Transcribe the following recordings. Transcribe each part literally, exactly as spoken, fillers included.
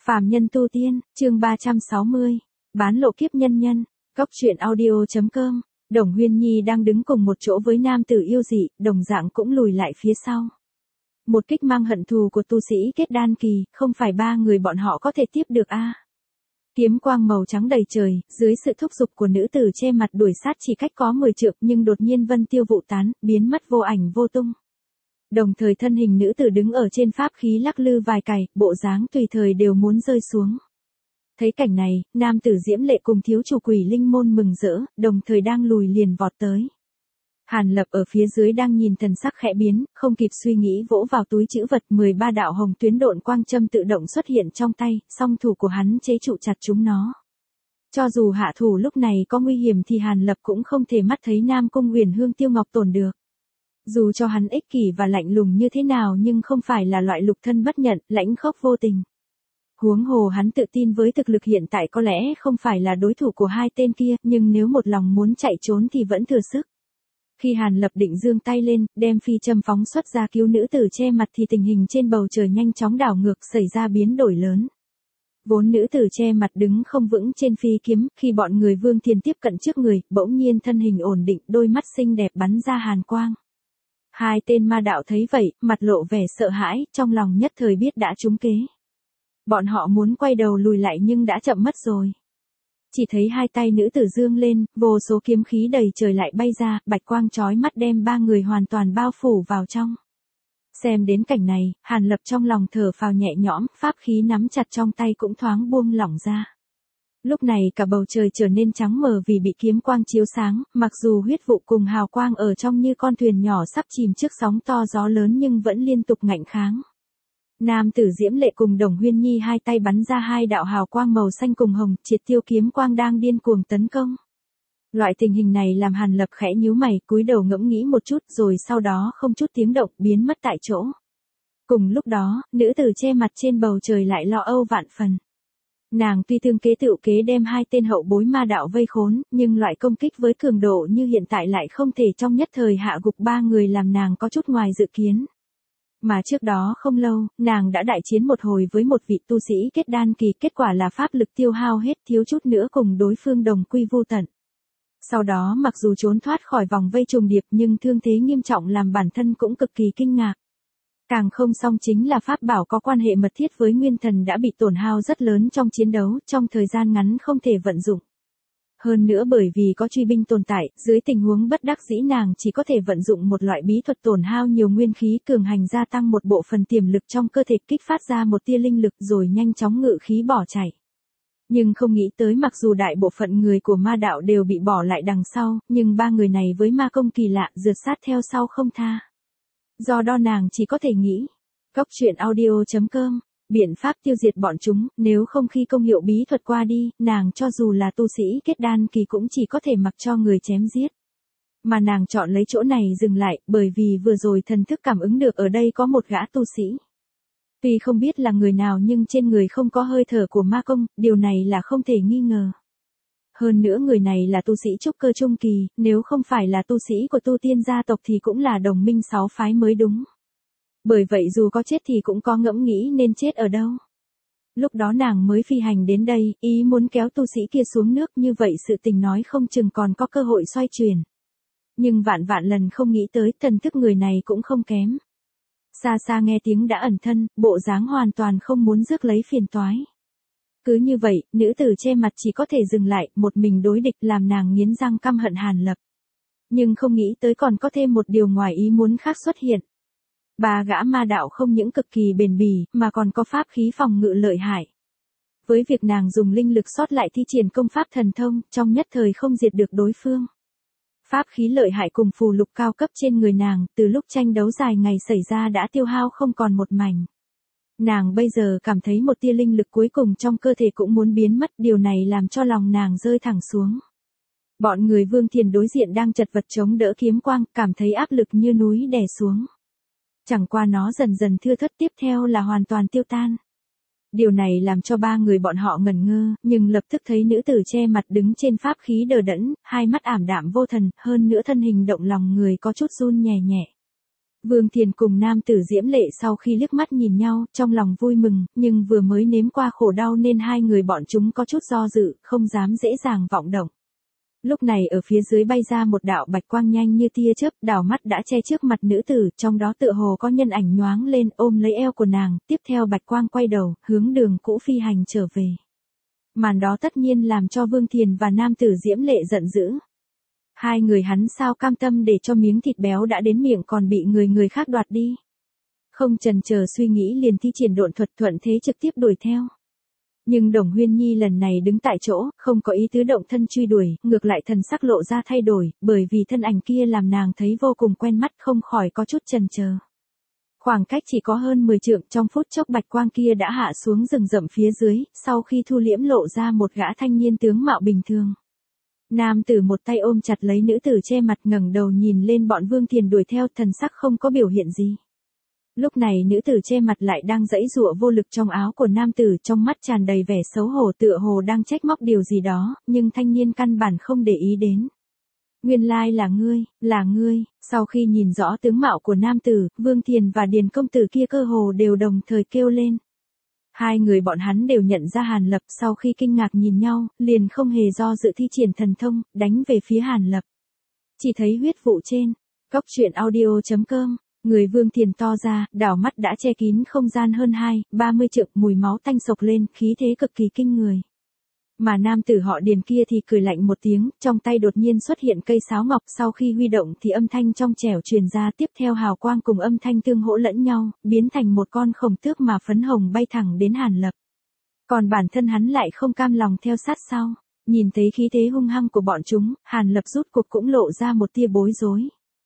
Phàm nhân tu tiên, chương ba trăm sáu mươi. Bán lộ kiếp nhân nhân. Cóc truyện audio.com. Đồng Huyên Nhi đang đứng cùng một chỗ với nam tử yêu dị, đồng dạng cũng lùi lại phía sau. Một kích mang hận thù của tu sĩ kết đan kỳ, không phải ba người bọn họ có thể tiếp được a. À. Kiếm quang màu trắng đầy trời, dưới sự thúc giục của nữ tử che mặt đuổi sát chỉ cách có mười trượng, nhưng đột nhiên vân tiêu vụ tán, biến mất vô ảnh vô tung. Đồng thời thân hình nữ tử đứng ở trên pháp khí lắc lư vài cày, bộ dáng tùy thời đều muốn rơi xuống. Thấy cảnh này, nam tử Diễm Lệ cùng thiếu chủ Quỷ Linh môn mừng rỡ, đồng thời đang lùi liền vọt tới. Hàn Lập ở phía dưới đang nhìn thần sắc khẽ biến, không kịp suy nghĩ vỗ vào túi trữ vật, mười ba đạo hồng tuyến độn quang châm tự động xuất hiện trong tay, song thủ của hắn chế trụ chặt chúng nó. Cho dù hạ thủ lúc này có nguy hiểm thì Hàn Lập cũng không thể mắt thấy Nam Cung Huyền Hương Tiêu Ngọc tổn được. Dù cho hắn ích kỷ và lạnh lùng như thế nào nhưng không phải là loại lục thân bất nhận, lãnh khốc vô tình. Huống hồ hắn tự tin với thực lực hiện tại có lẽ không phải là đối thủ của hai tên kia, nhưng nếu một lòng muốn chạy trốn thì vẫn thừa sức. Khi Hàn Lập định giương tay lên, đem phi châm phóng xuất ra cứu nữ tử che mặt thì tình hình trên bầu trời nhanh chóng đảo ngược, xảy ra biến đổi lớn. Vốn nữ tử che mặt đứng không vững trên phi kiếm, khi bọn người Vương Thiên tiếp cận trước người, bỗng nhiên thân hình ổn định, đôi mắt xinh đẹp bắn ra hàn quang. Hai tên ma đạo thấy vậy, mặt lộ vẻ sợ hãi, trong lòng nhất thời biết đã trúng kế. Bọn họ muốn quay đầu lùi lại nhưng đã chậm mất rồi. Chỉ thấy hai tay nữ tử dương lên, vô số kiếm khí đầy trời lại bay ra, bạch quang chói mắt đem ba người hoàn toàn bao phủ vào trong. Xem đến cảnh này, Hàn Lập trong lòng thở phào nhẹ nhõm, pháp khí nắm chặt trong tay cũng thoáng buông lỏng ra. Lúc này cả bầu trời trở nên trắng mờ vì bị kiếm quang chiếu sáng, mặc dù huyết vụ cùng hào quang ở trong như con thuyền nhỏ sắp chìm trước sóng to gió lớn nhưng vẫn liên tục ngạnh kháng. Nam tử Diễm Lệ cùng Đồng Huyên Nhi hai tay bắn ra hai đạo hào quang màu xanh cùng hồng, triệt tiêu kiếm quang đang điên cuồng tấn công. Loại tình hình này làm Hàn Lập khẽ nhíu mày, cúi đầu ngẫm nghĩ một chút rồi sau đó không chút tiếng động biến mất tại chỗ. Cùng lúc đó, nữ tử che mặt trên bầu trời lại lo âu vạn phần. Nàng tuy tương kế tựu kế đem hai tên hậu bối ma đạo vây khốn, nhưng loại công kích với cường độ như hiện tại lại không thể trong nhất thời hạ gục ba người làm nàng có chút ngoài dự kiến. Mà trước đó không lâu, nàng đã đại chiến một hồi với một vị tu sĩ kết đan kỳ, kết quả là pháp lực tiêu hao hết, thiếu chút nữa cùng đối phương đồng quy vu tận. Sau đó mặc dù trốn thoát khỏi vòng vây trùng điệp nhưng thương thế nghiêm trọng làm bản thân cũng cực kỳ kinh ngạc. Càng không xong chính là pháp bảo có quan hệ mật thiết với nguyên thần đã bị tổn hao rất lớn trong chiến đấu, trong thời gian ngắn không thể vận dụng. Hơn nữa bởi vì có truy binh tồn tại, dưới tình huống bất đắc dĩ nàng chỉ có thể vận dụng một loại bí thuật tổn hao nhiều nguyên khí cường hành gia tăng một bộ phần tiềm lực trong cơ thể, kích phát ra một tia linh lực rồi nhanh chóng ngự khí bỏ chạy. Nhưng không nghĩ tới mặc dù đại bộ phận người của ma đạo đều bị bỏ lại đằng sau, nhưng ba người này với ma công kỳ lạ rượt sát theo sau không tha. Do đó nàng chỉ có thể nghĩ. Cóc truyện audio.com. Biện pháp tiêu diệt bọn chúng, nếu không khi công hiệu bí thuật qua đi, nàng cho dù là tu sĩ kết đan kỳ cũng chỉ có thể mặc cho người chém giết. Mà nàng chọn lấy chỗ này dừng lại, bởi vì vừa rồi thần thức cảm ứng được ở đây có một gã tu sĩ. Tuy không biết là người nào nhưng trên người không có hơi thở của ma công, điều này là không thể nghi ngờ. Hơn nữa người này là tu sĩ trúc cơ trung kỳ, nếu không phải là tu sĩ của tu tiên gia tộc thì cũng là đồng minh sáu phái mới đúng. Bởi vậy dù có chết thì cũng có ngẫm nghĩ nên chết ở đâu. Lúc đó nàng mới phi hành đến đây, ý muốn kéo tu sĩ kia xuống nước, như vậy sự tình nói không chừng còn có cơ hội xoay chuyển. Nhưng vạn vạn lần không nghĩ tới thần thức người này cũng không kém. Xa xa nghe tiếng đã ẩn thân, bộ dáng hoàn toàn không muốn rước lấy phiền toái. Cứ như vậy, nữ tử che mặt chỉ có thể dừng lại, một mình đối địch làm nàng nghiến răng căm hận Hàn Lập. Nhưng không nghĩ tới còn có thêm một điều ngoài ý muốn khác xuất hiện. Ba gã ma đạo không những cực kỳ bền bỉ, mà còn có pháp khí phòng ngự lợi hại. Với việc nàng dùng linh lực sót lại thi triển công pháp thần thông, trong nhất thời không diệt được đối phương. Pháp khí lợi hại cùng phù lục cao cấp trên người nàng, từ lúc tranh đấu dài ngày xảy ra đã tiêu hao không còn một mảnh. Nàng bây giờ cảm thấy một tia linh lực cuối cùng trong cơ thể cũng muốn biến mất, điều này làm cho lòng nàng rơi thẳng xuống. Bọn người Vương Thiền đối diện đang chật vật chống đỡ kiếm quang, cảm thấy áp lực như núi đè xuống. Chẳng qua nó dần dần thưa thớt, tiếp theo là hoàn toàn tiêu tan. Điều này làm cho ba người bọn họ ngẩn ngơ, nhưng lập tức thấy nữ tử che mặt đứng trên pháp khí đờ đẫn, hai mắt ảm đạm vô thần, hơn nữa thân hình động lòng người có chút run nhẹ nhẹ. Vương Thiền cùng nam tử Diễm Lệ sau khi liếc mắt nhìn nhau, trong lòng vui mừng, nhưng vừa mới nếm qua khổ đau nên hai người bọn chúng có chút do dự, không dám dễ dàng vọng động. Lúc này ở phía dưới bay ra một đạo bạch quang nhanh như tia chớp, đảo mắt đã che trước mặt nữ tử, trong đó tựa hồ có nhân ảnh nhoáng lên ôm lấy eo của nàng, tiếp theo bạch quang quay đầu, hướng đường cũ phi hành trở về. Màn đó tất nhiên làm cho Vương Thiền và nam tử Diễm Lệ giận dữ. Hai người hắn sao cam tâm để cho miếng thịt béo đã đến miệng còn bị người người khác đoạt đi. Không chần chờ suy nghĩ liền thi triển độn thuật thuận thế trực tiếp đuổi theo. Nhưng Đồng Huyên Nhi lần này đứng tại chỗ, không có ý tứ động thân truy đuổi, ngược lại thần sắc lộ ra thay đổi, bởi vì thân ảnh kia làm nàng thấy vô cùng quen mắt không khỏi có chút chần chờ. Khoảng cách chỉ có hơn mười trượng, trong phút chốc bạch quang kia đã hạ xuống rừng rậm phía dưới, sau khi thu liễm lộ ra một gã thanh niên tướng mạo bình thường. Nam tử một tay ôm chặt lấy nữ tử che mặt ngẩng đầu nhìn lên bọn Vương Thiền đuổi theo, thần sắc không có biểu hiện gì. Lúc này nữ tử che mặt lại đang giãy giụa vô lực trong áo của nam tử, trong mắt tràn đầy vẻ xấu hổ tựa hồ đang trách móc điều gì đó, nhưng thanh niên căn bản không để ý đến. Nguyên lai là ngươi, là ngươi, sau khi nhìn rõ tướng mạo của nam tử, Vương Thiền và Điền công tử kia cơ hồ đều đồng thời kêu lên. Hai người bọn hắn đều nhận ra Hàn Lập, sau khi kinh ngạc nhìn nhau, liền không hề do dự thi triển thần thông, đánh về phía Hàn Lập. Chỉ thấy huyết vụ trên, Cốc Truyện Audio chấm com, người Vương Thiền to ra, đảo mắt đã che kín không gian hơn hai, ba mươi trượng, mùi máu tanh sộc lên, khí thế cực kỳ kinh người. Mà nam tử họ Điền kia thì cười lạnh một tiếng, trong tay đột nhiên xuất hiện cây sáo ngọc, sau khi huy động thì âm thanh trong trẻo truyền ra, tiếp theo hào quang cùng âm thanh tương hỗ lẫn nhau, biến thành một con khổng tước mà phấn hồng bay thẳng đến Hàn Lập. Còn bản thân hắn lại không cam lòng theo sát sau, nhìn thấy khí thế hung hăng của bọn chúng, Hàn Lập rút cuộc cũng lộ ra một tia bối rối.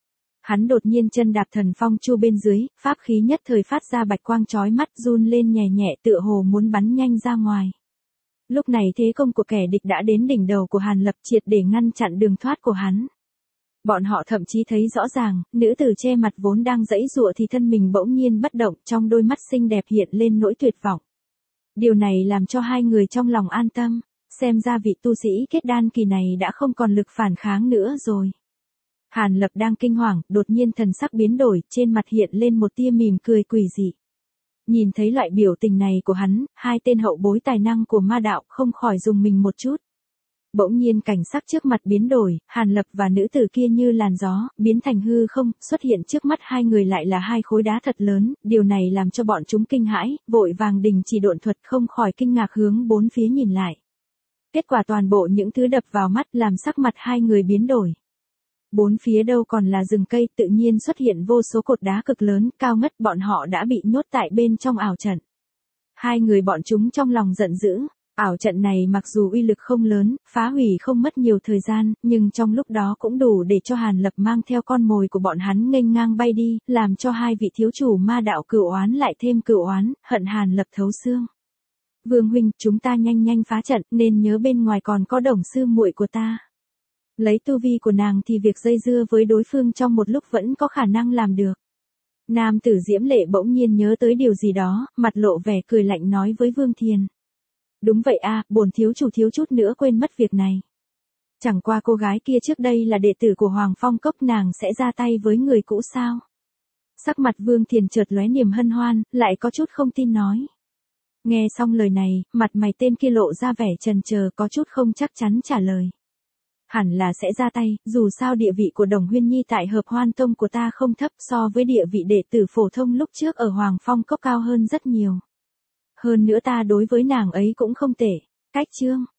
Hắn đột nhiên chân đạp thần phong chu bên dưới, pháp khí nhất thời phát ra bạch quang chói mắt run lên nhẹ nhẹ tựa hồ muốn bắn nhanh ra ngoài. Lúc này thế công của kẻ địch đã đến đỉnh đầu của Hàn Lập triệt để ngăn chặn đường thoát của hắn. Bọn họ thậm chí thấy rõ ràng, nữ tử che mặt vốn đang giãy giụa thì thân mình bỗng nhiên bất động, trong đôi mắt xinh đẹp hiện lên nỗi tuyệt vọng. Điều này làm cho hai người trong lòng an tâm, xem ra vị tu sĩ kết đan kỳ này đã không còn lực phản kháng nữa rồi. Hàn Lập đang kinh hoàng, đột nhiên thần sắc biến đổi, trên mặt hiện lên một tia mỉm cười quỷ dị. Nhìn thấy loại biểu tình này của hắn, hai tên hậu bối tài năng của ma đạo không khỏi dùng mình một chút. Bỗng nhiên cảnh sắc trước mặt biến đổi, Hàn Lập và nữ tử kia như làn gió, biến thành hư không, xuất hiện trước mắt hai người lại là hai khối đá thật lớn, điều này làm cho bọn chúng kinh hãi, vội vàng đình chỉ độn thuật không khỏi kinh ngạc hướng bốn phía nhìn lại. Kết quả toàn bộ những thứ đập vào mắt làm sắc mặt hai người biến đổi. Bốn phía đâu còn là rừng cây, tự nhiên xuất hiện vô số cột đá cực lớn, cao ngất, bọn họ đã bị nhốt tại bên trong ảo trận. Hai người bọn chúng trong lòng giận dữ, ảo trận này mặc dù uy lực không lớn, phá hủy không mất nhiều thời gian, nhưng trong lúc đó cũng đủ để cho Hàn Lập mang theo con mồi của bọn hắn nghênh ngang bay đi, làm cho hai vị thiếu chủ ma đạo cửu oán lại thêm cửu oán, hận Hàn Lập thấu xương. Vương huynh, chúng ta nhanh nhanh phá trận, nên nhớ bên ngoài còn có Đồng sư muội của ta. Lấy tu vi của nàng thì việc dây dưa với đối phương trong một lúc vẫn có khả năng làm được. Nam tử Diễm Lệ bỗng nhiên nhớ tới điều gì đó, mặt lộ vẻ cười lạnh nói với Vương Thiền. Đúng vậy a, bổn thiếu chủ thiếu chút nữa quên mất việc này. Chẳng qua cô gái kia trước đây là đệ tử của Hoàng Phong Cốc, nàng sẽ ra tay với người cũ sao? Sắc mặt Vương Thiền chợt lóe niềm hân hoan, lại có chút không tin nói. Nghe xong lời này, mặt mày tên kia lộ ra vẻ chần chờ, có chút không chắc chắn trả lời. Hẳn là sẽ ra tay, dù sao địa vị của Đồng Huyên Nhi tại Hợp Hoan Tông của ta không thấp, so với địa vị đệ tử phổ thông lúc trước ở Hoàng Phong Cốc cao hơn rất nhiều. Hơn nữa ta đối với nàng ấy cũng không tệ. Cách chương